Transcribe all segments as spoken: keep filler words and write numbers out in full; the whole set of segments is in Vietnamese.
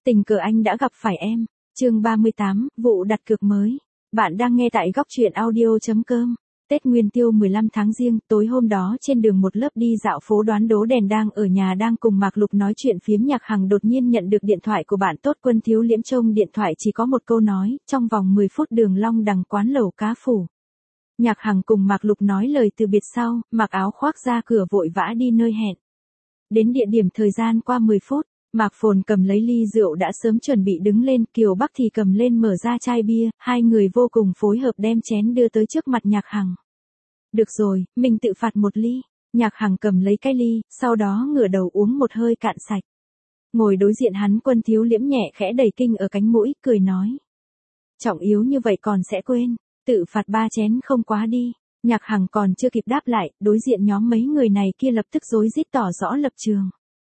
Tình cờ anh đã gặp phải em. Chương ba mươi tám, vụ đặt cược mới. Bạn đang nghe tại góc truyện audio chấm com. Tết Nguyên Tiêu mười lăm tháng Giêng, tối hôm đó trên đường một lớp đi dạo phố đoán đố đèn đang ở nhà đang cùng Mạc Lục nói chuyện phiếm, Nhạc Hằng đột nhiên nhận được điện thoại của bạn tốt Quân Thiếu Liễm. Trông điện thoại chỉ có một câu nói, trong vòng mười phút đường Long Đằng quán lẩu cá phủ. Nhạc Hằng cùng Mạc Lục nói lời từ biệt sau, mặc áo khoác ra cửa vội vã đi nơi hẹn. Đến địa điểm thời gian qua mười phút, Mạc Phồn cầm lấy ly rượu đã sớm chuẩn bị đứng lên, Kiều Bắc thì cầm lên mở ra chai bia, hai người vô cùng phối hợp đem chén đưa tới trước mặt Nhạc Hằng. Được rồi, mình tự phạt một ly. Nhạc Hằng cầm lấy cái ly, sau đó ngửa đầu uống một hơi cạn sạch. Ngồi đối diện hắn, Quân Thiếu Liễm nhẹ khẽ đẩy kinh ở cánh mũi, cười nói. Trọng yếu như vậy còn sẽ quên, tự phạt ba chén không quá đi. Nhạc Hằng còn chưa kịp đáp lại, đối diện nhóm mấy người này kia lập tức rối rít tỏ rõ lập trường.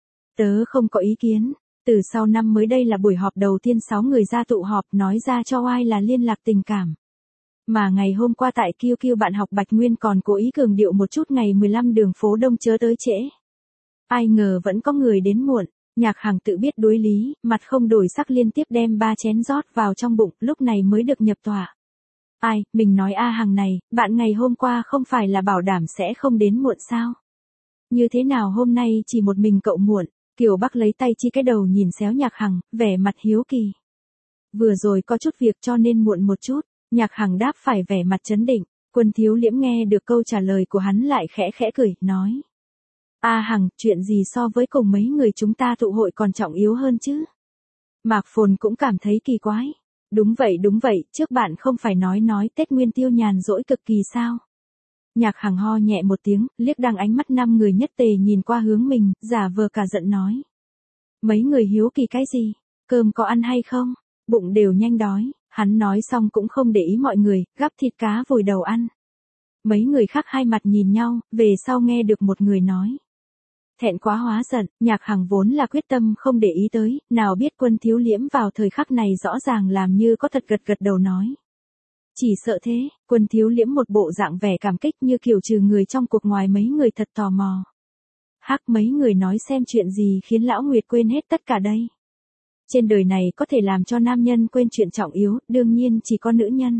Tớ không có ý kiến, từ sau năm mới đây là buổi họp đầu tiên sáu người ra tụ họp, nói ra cho ai là liên lạc tình cảm. Mà ngày hôm qua tại Q Q bạn học Bạch Nguyên còn cố ý cường điệu một chút ngày mười lăm đường phố đông chớ tới trễ. Ai ngờ vẫn có người đến muộn. Nhạc Hằng tự biết đối lý, mặt không đổi sắc liên tiếp đem ba chén rót vào trong bụng, lúc này mới được nhập tọa. Ai, mình nói a Hằng này, bạn ngày hôm qua không phải là bảo đảm sẽ không đến muộn sao? Như thế nào hôm nay chỉ một mình cậu muộn? Kiều Bắc lấy tay chi cái đầu nhìn xéo Nhạc Hằng, vẻ mặt hiếu kỳ. Vừa rồi có chút việc cho nên muộn một chút. Nhạc Hằng đáp phải vẻ mặt trấn định. Quân Thiếu Liễm nghe được câu trả lời của hắn lại khẽ khẽ cười, nói. A Hằng, chuyện gì so với cùng mấy người chúng ta tụ hội còn trọng yếu hơn chứ? Mạc Phồn cũng cảm thấy kỳ quái. Đúng vậy đúng vậy, trước bạn không phải nói nói Tết Nguyên Tiêu nhàn rỗi cực kỳ sao? Nhạc Hằng ho nhẹ một tiếng, liếc đang ánh mắt năm người nhất tề nhìn qua hướng mình, giả vờ cả giận nói. Mấy người hiếu kỳ cái gì? Cơm có ăn hay không? Bụng đều nhanh đói. Hắn nói xong cũng không để ý mọi người, gắp thịt cá vùi đầu ăn. Mấy người khác hai mặt nhìn nhau, về sau nghe được một người nói. Thẹn quá hóa giận, Nhạc Hằng vốn là quyết tâm không để ý tới, nào biết Quân Thiếu Liễm vào thời khắc này rõ ràng làm như có thật gật gật đầu nói. Chỉ sợ thế, Quân Thiếu Liễm một bộ dạng vẻ cảm kích như kiểu trừ người trong cuộc ngoài mấy người thật tò mò. Hắc, mấy người nói xem chuyện gì khiến Lão Nguyệt quên hết tất cả đây. Trên đời này có thể làm cho nam nhân quên chuyện trọng yếu, đương nhiên chỉ có nữ nhân.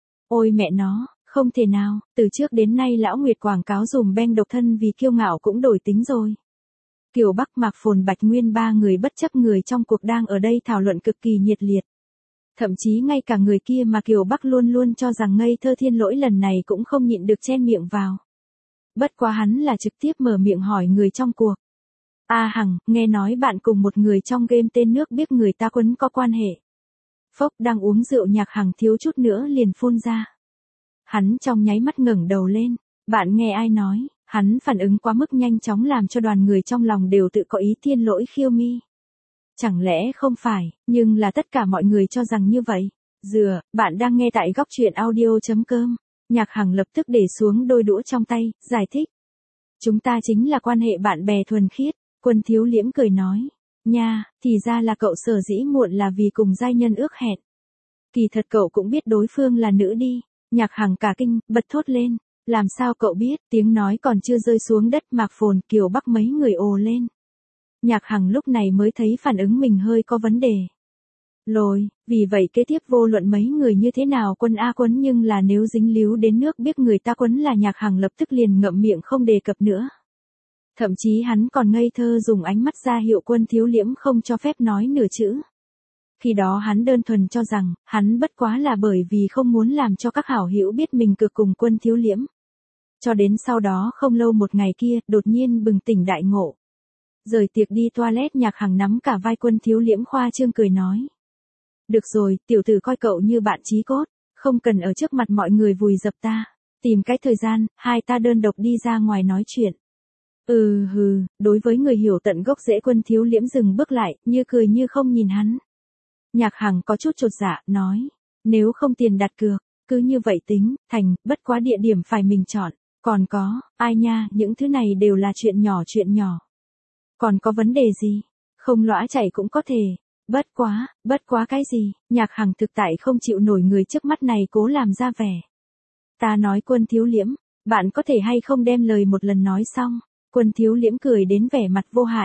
Ôi mẹ nó, không thể nào, từ trước đến nay Lão Nguyệt quảng cáo dùm beng độc thân vì kiêu ngạo cũng đổi tính rồi. Kiều Bắc, Mạc Phồn, Bạch Nguyên ba người bất chấp người trong cuộc đang ở đây thảo luận cực kỳ nhiệt liệt. Thậm chí ngay cả người kia mà Kiều Bắc luôn luôn cho rằng ngây thơ thiên lỗi lần này cũng không nhịn được chen miệng vào. Bất quá hắn là trực tiếp mở miệng hỏi người trong cuộc. A Hằng, nghe nói bạn cùng một người trong game tên nước biết người ta quấn có quan hệ. Phốc, đang uống rượu Nhạc Hằng thiếu chút nữa liền phun ra. Hắn trong nháy mắt ngẩng đầu lên, bạn nghe ai nói, hắn phản ứng quá mức nhanh chóng làm cho đoàn người trong lòng đều tự có ý thiên lỗi khiêu mi. Chẳng lẽ không phải, nhưng là tất cả mọi người cho rằng như vậy. Dừa, bạn đang nghe tại góc truyện audio chấm com. Nhạc Hằng lập tức để xuống đôi đũa trong tay, giải thích. Chúng ta chính là quan hệ bạn bè thuần khiết. Quân Thiếu Liễm cười nói. Nha, thì ra là cậu sở dĩ muộn là vì cùng giai nhân ước hẹn. Kỳ thật cậu cũng biết đối phương là nữ đi. Nhạc Hằng cả kinh, bật thốt lên. Làm sao cậu biết, tiếng nói còn chưa rơi xuống đất, Mạc Phồn, Kiều Bắc mấy người ồ lên. Nhạc Hằng lúc này mới thấy phản ứng mình hơi có vấn đề. Lồi, vì vậy kế tiếp vô luận mấy người như thế nào Quân A quấn nhưng là nếu dính líu đến nước biết người ta quấn là Nhạc Hằng lập tức liền ngậm miệng không đề cập nữa. Thậm chí hắn còn ngây thơ dùng ánh mắt ra hiệu Quân Thiếu Liễm không cho phép nói nửa chữ. Khi đó hắn đơn thuần cho rằng, hắn bất quá là bởi vì không muốn làm cho các hảo hữu biết mình cực cùng Quân Thiếu Liễm. Cho đến sau đó không lâu một ngày kia, đột nhiên bừng tỉnh đại ngộ. Rời tiệc đi toilet, Nhạc Hằng nắm cả vai Quân Thiếu Liễm khoa trương cười nói. Được rồi, tiểu tử coi cậu như bạn chí cốt, không cần ở trước mặt mọi người vùi dập ta. Tìm cái thời gian, hai ta đơn độc đi ra ngoài nói chuyện. Ừ hừ, đối với người hiểu tận gốc rễ Quân Thiếu Liễm dừng bước lại, như cười như không nhìn hắn. Nhạc Hằng có chút chột dạ, nói. Nếu không tiền đặt cược, cứ như vậy tính, thành, bất quá địa điểm phải mình chọn. Còn có, ai nha, những thứ này đều là chuyện nhỏ chuyện nhỏ. Còn có vấn đề gì? Không lõa chảy cũng có thể. Bất quá, bất quá cái gì? Nhạc Hằng thực tại không chịu nổi người trước mắt này cố làm ra vẻ. Ta nói Quân Thiếu Liễm, bạn có thể hay không đem lời một lần nói xong? Quân Thiếu Liễm cười đến vẻ mặt vô hại.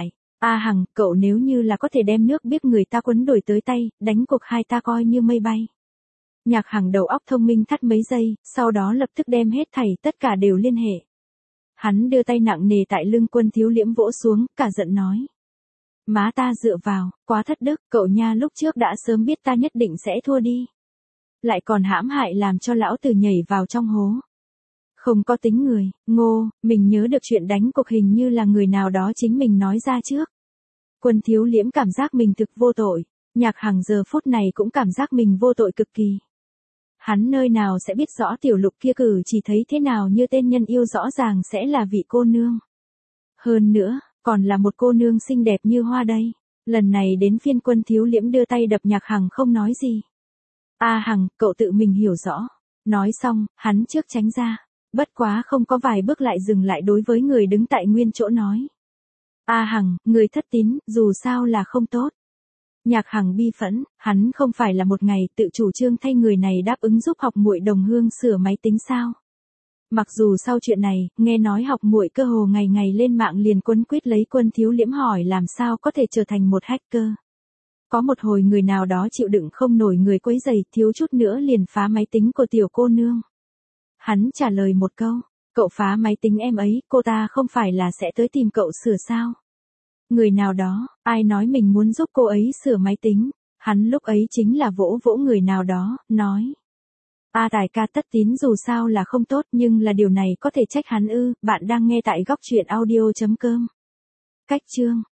A Hằng, cậu nếu như là có thể đem nước biết người ta quấn đổi tới tay, đánh cuộc hai ta coi như mây bay. Nhạc Hằng đầu óc thông minh thắt mấy giây, sau đó lập tức đem hết thảy tất cả đều liên hệ. Hắn đưa tay nặng nề tại lưng Quân Thiếu Liễm vỗ xuống, cả giận nói. Má ta dựa vào, quá thất đức, cậu nha lúc trước đã sớm biết ta nhất định sẽ thua đi. Lại còn hãm hại làm cho lão tử nhảy vào trong hố. Không có tính người, ngô, mình nhớ được chuyện đánh cuộc hình như là người nào đó chính mình nói ra trước. Quân Thiếu Liễm cảm giác mình thực vô tội, Nhạc Hằng giờ phút này cũng cảm giác mình vô tội cực kỳ. Hắn nơi nào sẽ biết rõ tiểu lục kia cử chỉ thấy thế nào như tên nhân yêu rõ ràng sẽ là vị cô nương. Hơn nữa, còn là một cô nương xinh đẹp như hoa đây. Lần này đến phiên Quân Thiếu Liễm đưa tay đập Nhạc Hằng không nói gì. A Hằng, cậu tự mình hiểu rõ. Nói xong, hắn trước tránh ra. Bất quá không có vài bước lại dừng lại đối với người đứng tại nguyên chỗ nói. A Hằng, người thất tín, dù sao là không tốt. Nhạc Hằng bi phẫn, hắn không phải là một ngày tự chủ trương thay người này đáp ứng giúp học muội đồng hương sửa máy tính sao? Mặc dù sau chuyện này, nghe nói học muội cơ hồ ngày ngày lên mạng liền quấn quýt lấy Quân Thiếu Liễm hỏi làm sao có thể trở thành một hacker. Có một hồi người nào đó chịu đựng không nổi người quấy rầy, thiếu chút nữa liền phá máy tính của tiểu cô nương. Hắn trả lời một câu, cậu phá máy tính em ấy, cô ta không phải là sẽ tới tìm cậu sửa sao? Người nào đó, ai nói mình muốn giúp cô ấy sửa máy tính, hắn lúc ấy chính là vỗ vỗ người nào đó, nói. A Tài ca thất tín dù sao là không tốt nhưng là điều này có thể trách hắn ư, bạn đang nghe tại góc truyện audio chấm com. Cách chương